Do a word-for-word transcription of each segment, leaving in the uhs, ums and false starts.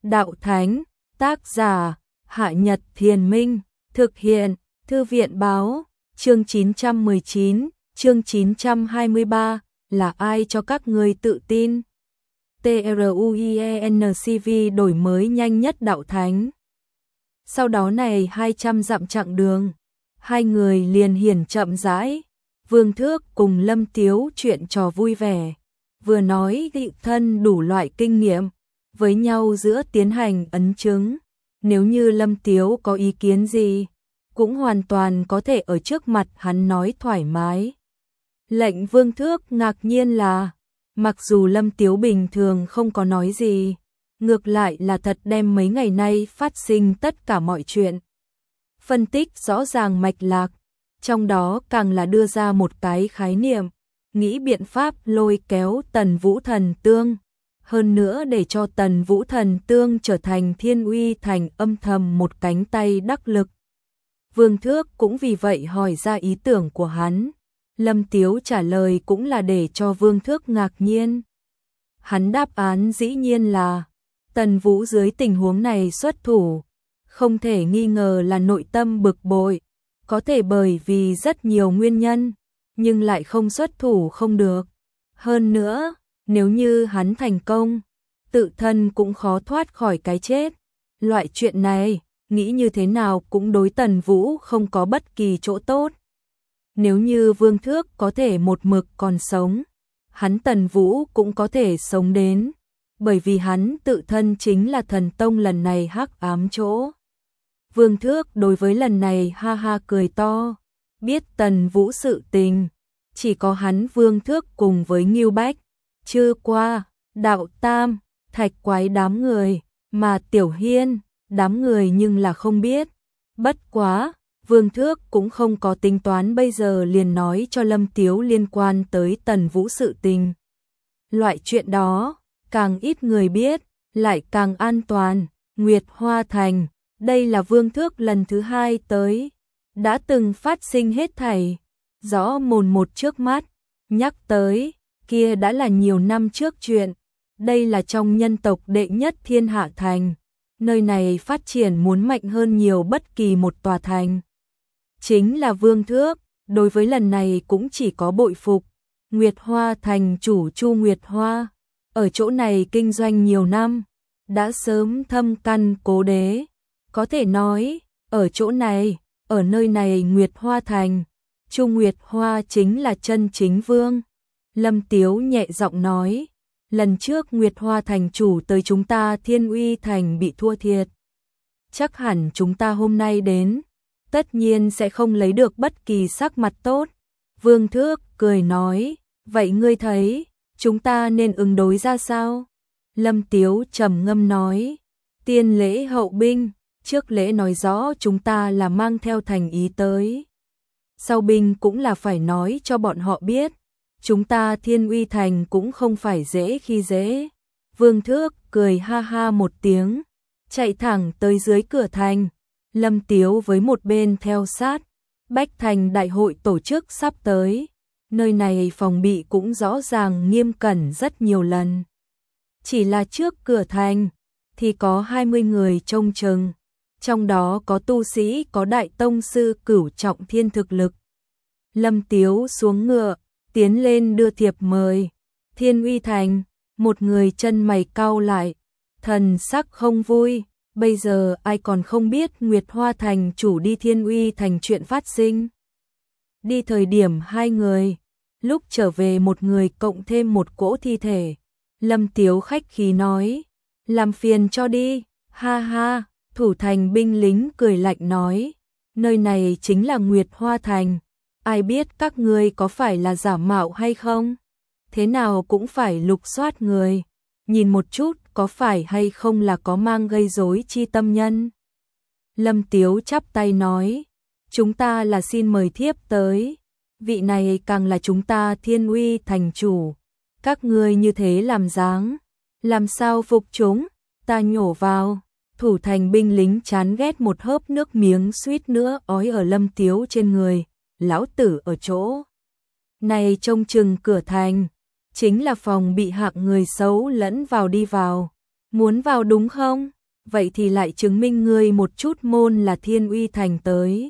đạo thánh, tác giả, Hạ Nhật Thiền Minh, thực hiện, Thư viện báo, chương chín trăm mười chín, chương chín trăm hai mươi ba, là ai cho các người tự tin? TRUIENCV đổi mới nhanh nhất đạo thánh. Sau đó này hai trăm dặm chặng đường, hai người liền hiển chậm rãi, Vương Thước cùng Lâm Tiếu chuyện trò vui vẻ, vừa nói thị thân đủ loại kinh nghiệm, với nhau giữa tiến hành ấn chứng. Nếu như Lâm Tiếu có ý kiến gì, cũng hoàn toàn có thể ở trước mặt hắn nói thoải mái. Lệnh Vương Thước ngạc nhiên là, mặc dù Lâm Tiếu bình thường không có nói gì, ngược lại là thật đem mấy ngày nay phát sinh tất cả mọi chuyện phân tích rõ ràng mạch lạc, trong đó càng là đưa ra một cái khái niệm, nghĩ biện pháp lôi kéo Tần Vũ Thần Tương, hơn nữa để cho Tần Vũ Thần Tương trở thành Thiên Uy Thành âm thầm một cánh tay đắc lực. Vương Thước cũng vì vậy hỏi ra ý tưởng của hắn. Lâm Tiếu trả lời cũng là để cho Vương Thước ngạc nhiên. Hắn đáp án dĩ nhiên là Tần Vũ dưới tình huống này xuất thủ, không thể nghi ngờ là nội tâm bực bội, có thể bởi vì rất nhiều nguyên nhân, nhưng lại không xuất thủ không được. Hơn nữa, nếu như hắn thành công, tự thân cũng khó thoát khỏi cái chết. Loại chuyện này, nghĩ như thế nào cũng đối Tần Vũ không có bất kỳ chỗ tốt. Nếu như Vương Thước có thể một mực còn sống, hắn Tần Vũ cũng có thể sống đến, bởi vì hắn tự thân chính là thần tông lần này hắc ám chỗ. Vương Thước đối với lần này ha ha cười to, biết Tần Vũ sự tình, chỉ có hắn Vương Thước cùng với Ngưu Bách, Chư Qua, Đạo Tam, Thạch Quái đám người, mà Tiểu Hiên, đám người nhưng là không biết. Bất quá, Vương Thước cũng không có tính toán bây giờ liền nói cho Lâm Tiếu liên quan tới Tần Vũ sự tình. Loại chuyện đó, càng ít người biết, lại càng an toàn. Nguyệt Hoa Thành, đây là Vương Thước lần thứ hai tới, đã từng phát sinh hết thảy, rõ mồn một trước mắt, nhắc tới, kia đã là nhiều năm trước chuyện. Đây là trong nhân tộc đệ nhất thiên hạ thành, nơi này phát triển muốn mạnh hơn nhiều bất kỳ một tòa thành. Chính là Vương Thước, đối với lần này cũng chỉ có bội phục. Nguyệt Hoa Thành chủ Chu Nguyệt Hoa, ở chỗ này kinh doanh nhiều năm, đã sớm thâm căn cố đế. Có thể nói, ở chỗ này, ở nơi này Nguyệt Hoa Thành, Chu Nguyệt Hoa chính là chân chính vương. Lâm Tiếu nhẹ giọng nói, lần trước Nguyệt Hoa Thành chủ tới chúng ta Thiên Uy Thành bị thua thiệt. Chắc hẳn chúng ta hôm nay đến, tất nhiên sẽ không lấy được bất kỳ sắc mặt tốt. Vương Thước cười nói, vậy ngươi thấy, chúng ta nên ứng đối ra sao? Lâm Tiếu trầm ngâm nói, tiên lễ hậu binh, trước lễ nói rõ chúng ta là mang theo thành ý tới. Sau binh cũng là phải nói cho bọn họ biết, chúng ta Thiên Uy Thành cũng không phải dễ khi dễ. Vương Thước cười ha ha một tiếng, chạy thẳng tới dưới cửa thành. Lâm Tiếu với một bên theo sát, Bách Thành đại hội tổ chức sắp tới, nơi này phòng bị cũng rõ ràng nghiêm cẩn rất nhiều lần. Chỉ là trước cửa thành, thì có hai mươi người trông chừng, trong đó có tu sĩ có đại tông sư cửu trọng thiên thực lực. Lâm Tiếu xuống ngựa, tiến lên đưa thiệp mời. Thiên Uy Thành, một người chân mày cau lại, thần sắc không vui. Bây giờ ai còn không biết Nguyệt Hoa Thành chủ đi Thiên Uy Thành chuyện phát sinh. Đi thời điểm hai người, lúc trở về một người cộng thêm một cỗ thi thể. Lâm Tiếu khách khí nói, làm phiền cho đi, ha ha. Thủ thành binh lính cười lạnh nói, nơi này chính là Nguyệt Hoa Thành, ai biết các ngươi có phải là giả mạo hay không? Thế nào cũng phải lục soát người, nhìn một chút có phải hay không là có mang gây rối chi tâm nhân. Lâm Tiếu chắp tay nói, chúng ta là xin mời thiếp tới, vị này càng là chúng ta Thiên Uy Thành chủ, các ngươi như thế làm dáng, làm sao phục chúng, ta nhổ vào. Thủ thành binh lính chán ghét một hớp nước miếng suýt nữa ói ở Lâm Tiếu trên người, lão tử ở chỗ này trông chừng cửa thành, chính là phòng bị hạng người xấu lẫn vào đi vào, muốn vào đúng không? vậy thì lại chứng minh ngươi một chút môn là Thiên Uy Thành tới.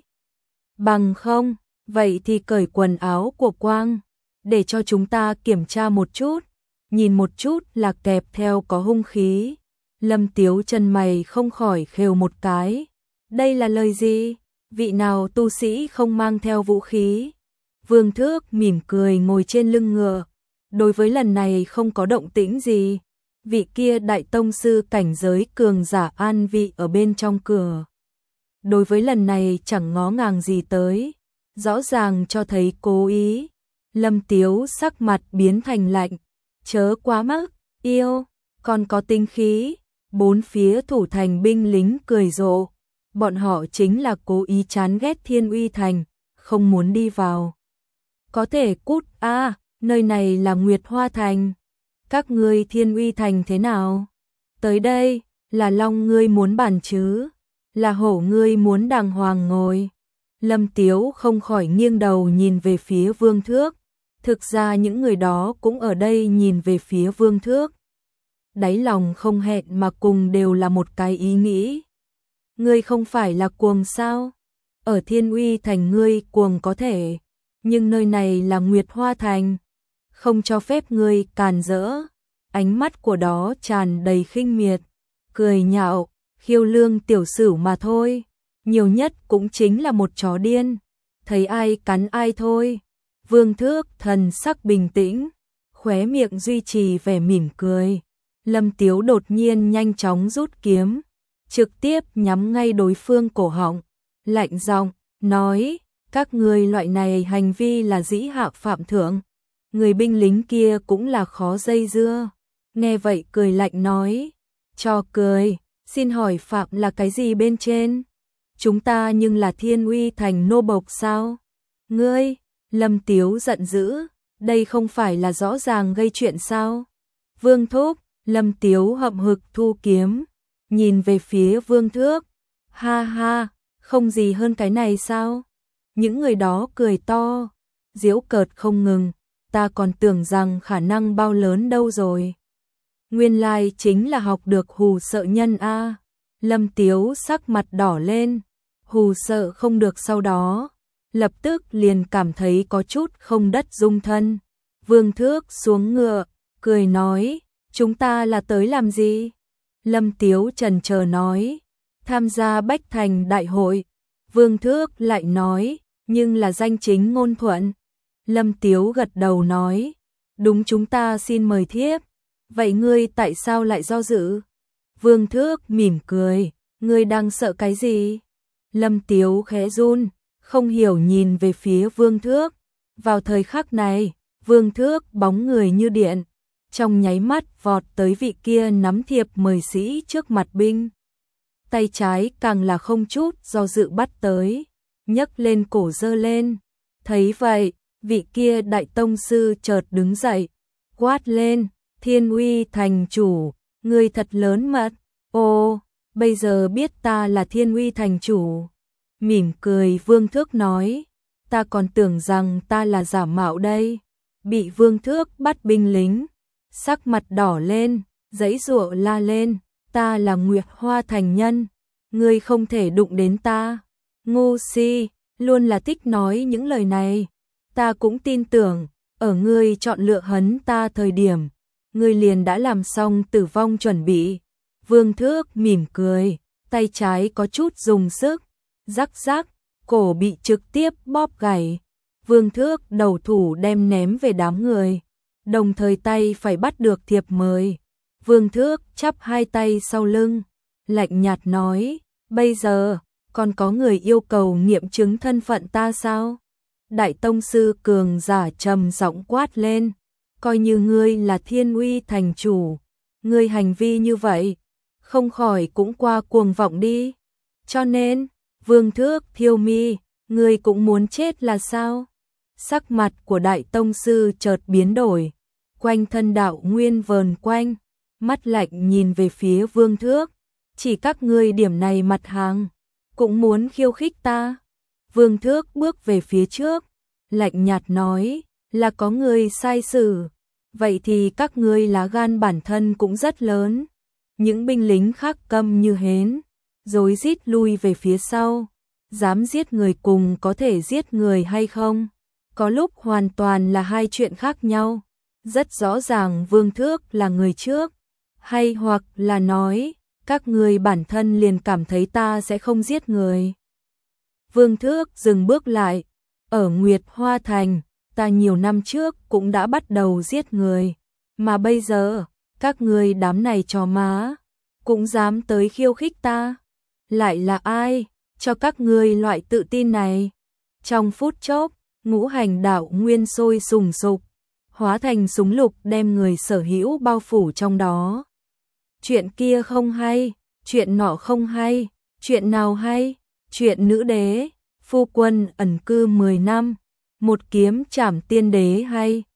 Bằng không, vậy thì cởi quần áo của Quang, để cho chúng ta kiểm tra một chút, nhìn một chút là kẹp theo có hung khí. Lâm Tiếu chân mày không khỏi khều một cái. Đây là lời gì? Vị nào tu sĩ không mang theo vũ khí? Vương Thước mỉm cười ngồi trên lưng ngựa. Đối với lần này không có động tĩnh gì. Vị kia đại tông sư cảnh giới cường giả an vị ở bên trong cửa. Đối với lần này chẳng ngó ngàng gì tới. Rõ ràng cho thấy cố ý. Lâm Tiếu sắc mặt biến thành lạnh. Chớ quá mức, yêu, còn có tinh khí. Bốn phía thủ thành binh lính cười rộ. Bọn họ chính là cố ý chán ghét Thiên Uy Thành, không muốn đi vào. Có thể cút a, à, nơi này là Nguyệt Hoa Thành. Các ngươi Thiên Uy Thành thế nào? Tới đây, là long ngươi muốn bàn chứ? Là hổ ngươi muốn đàng hoàng ngồi? Lâm Tiếu không khỏi nghiêng đầu nhìn về phía Vương Thước. Thực ra những người đó cũng ở đây nhìn về phía Vương Thước. Đáy lòng không hẹn mà cùng đều là một cái ý nghĩ. Ngươi không phải là cuồng sao? Ở Thiên Uy Thành ngươi cuồng có thể, nhưng nơi này là Nguyệt Hoa Thành, không cho phép ngươi càn rỡ. Ánh mắt của đó tràn đầy khinh miệt, cười nhạo, khiêu lương tiểu sửu mà thôi, nhiều nhất cũng chính là một chó điên, thấy ai cắn ai thôi. Vương Thước thần sắc bình tĩnh, khóe miệng duy trì vẻ mỉm cười. Lâm Tiếu đột nhiên nhanh chóng rút kiếm, trực tiếp nhắm ngay đối phương cổ họng, lạnh giọng nói: các ngươi loại này hành vi là dĩ hạ phạm thượng. Người binh lính kia cũng là khó dây dưa, nghe vậy cười lạnh nói: cho cười, xin hỏi phạm là cái gì bên trên? Chúng ta nhưng là Thiên Uy Thành nô bộc sao? Ngươi, Lâm Tiếu giận dữ, đây không phải là rõ ràng gây chuyện sao? Vương Thúc, Lâm Tiếu hậm hực thu kiếm, nhìn về phía Vương Thước. Ha ha, không gì hơn cái này sao? Những người đó cười to, giễu cợt không ngừng, ta còn tưởng rằng khả năng bao lớn đâu rồi. Nguyên lai chính là học được hù sợ nhân a. Lâm Tiếu sắc mặt đỏ lên, hù sợ không được, sau đó lập tức liền cảm thấy có chút không đất dung thân. Vương Thước xuống ngựa, cười nói: chúng ta là tới làm gì? Lâm Tiếu chần chờ nói: tham gia Bách Thành đại hội. Vương Thước lại nói: nhưng là danh chính ngôn thuận. Lâm Tiếu gật đầu nói: đúng, chúng ta xin mời thiếp. Vậy ngươi tại sao lại do dự? Vương Thước mỉm cười: ngươi đang sợ cái gì? Lâm Tiếu khẽ run, không hiểu nhìn về phía Vương Thước. Vào thời khắc này, Vương Thước bóng người như điện, trong nháy mắt vọt tới vị kia nắm thiệp mời sĩ trước mặt binh. Tay trái càng là không chút do dự bắt tới, nhấc lên cổ giơ lên. Thấy vậy, vị kia đại tông sư chợt đứng dậy, quát lên: Thiên Uy Thành chủ, ngươi thật lớn mật. Ồ, bây giờ biết ta là Thiên Uy Thành chủ. Mỉm cười Vương Thước nói: ta còn tưởng rằng ta là giả mạo đây. Bị Vương Thước bắt binh lính, sắc mặt đỏ lên, giãy giụa la lên: ta là Nguyệt Hoa Thành nhân, ngươi không thể đụng đến ta. Ngu si, luôn là thích nói những lời này. Ta cũng tin tưởng, ở ngươi chọn lựa hấn ta thời điểm, ngươi liền đã làm xong tử vong chuẩn bị. Vương Thước mỉm cười, tay trái có chút dùng sức, rắc rắc, cổ bị trực tiếp bóp gãy. Vương Thước đầu thủ đem ném về đám người, đồng thời tay phải bắt được thiệp mời. Vương Thước chắp hai tay sau lưng, lạnh nhạt nói: bây giờ, còn có người yêu cầu nghiệm chứng thân phận ta sao? Đại tông sư cường giả trầm giọng quát lên: coi như ngươi là Thiên Uy Thành chủ, ngươi hành vi như vậy, không khỏi cũng qua cuồng vọng đi. Cho nên, Vương Thước thiêu mi, ngươi cũng muốn chết là sao? Sắc mặt của đại tông sư chợt biến đổi, quanh thân đạo nguyên vờn quanh, mắt lạnh nhìn về phía Vương Thước: chỉ các ngươi điểm này mặt hàng, cũng muốn khiêu khích ta? Vương Thước bước về phía trước, lạnh nhạt nói: là có người sai xử, vậy thì các ngươi lá gan bản thân cũng rất lớn. Những binh lính khác câm như hến, rối rít lui về phía sau. Dám giết người cùng có thể giết người hay không? Có lúc hoàn toàn là hai chuyện khác nhau. Rất rõ ràng Vương Thước là người trước, hay hoặc là nói, các người bản thân liền cảm thấy ta sẽ không giết người. Vương Thước dừng bước lại, ở Nguyệt Hoa Thành, ta nhiều năm trước cũng đã bắt đầu giết người, mà bây giờ, các người đám này chó má, cũng dám tới khiêu khích ta. Lại là ai cho các ngươi loại tự tin này? Trong phút chốc, ngũ hành đạo nguyên sôi sùng sục, hóa thành súng lục đem người sở hữu bao phủ trong đó. Chuyện kia không hay, chuyện nọ không hay, chuyện nào hay? Chuyện nữ đế, phu quân ẩn cư mười năm, một kiếm trảm tiên đế hay?